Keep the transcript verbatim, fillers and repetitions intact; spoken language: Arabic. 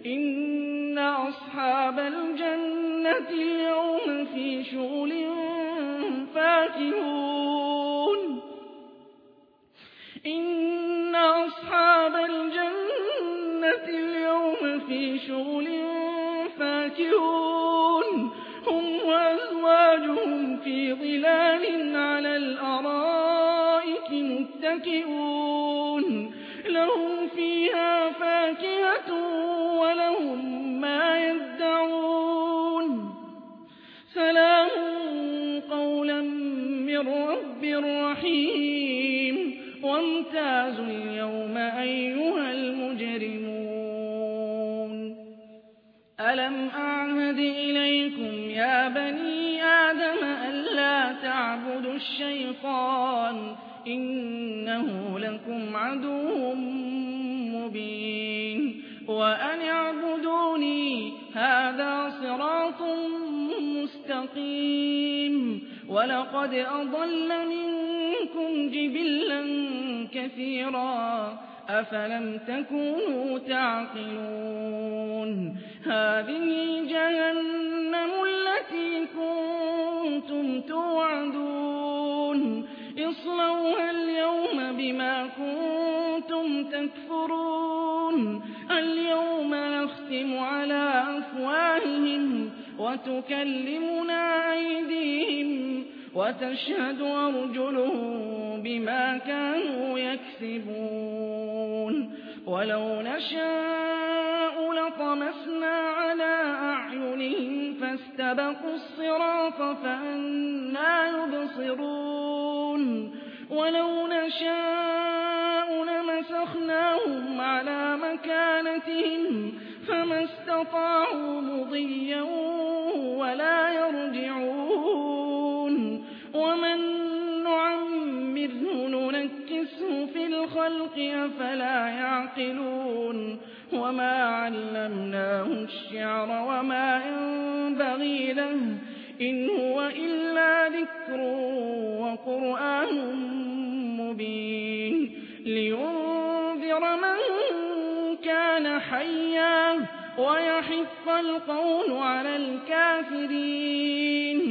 إن أصحاب الجنة اليوم في شغل فاكهون إن أصحاب الجنة اليوم في شغل فاكهون هم وأزواجهم في ظلال على الأرائك متكئون لهم فيها فاكهة ولهم ما يدعون سلام قولا من رب رحيم وامتازوا اليوم أيها المجرمون ألم أعهد إليكم يا بني آدم ألا تعبدوا الشيطان إنه لكم عدو مبين وأن اعبدوني هذا صراط مستقيم ولقد أضل منكم جبلا كثيرا أفلم تكونوا تعقلون هذه جهنم التي كنتم توعدون اصلوها اليوم بما كنتم تكفرون اليوم نختم على أفواههم وتكلمنا أيديهم وتشهد أرجلهم بما كانوا يكسبون ولو نشاء لطمسنا على أعينهم فاستبقوا الصراط فأنى يبصرون ولو نشاء لمسخناهم على مكانتهم فما استطاعوا مضيا ولا يرجعون ومن نعمره ننكسه في الخلق أفلا يعقلون وما علمناه الشعر وما ينبغي له إن هو إلا ذكر وقرآن مبين لينذر من كان حيا ويحق القول على الكافرين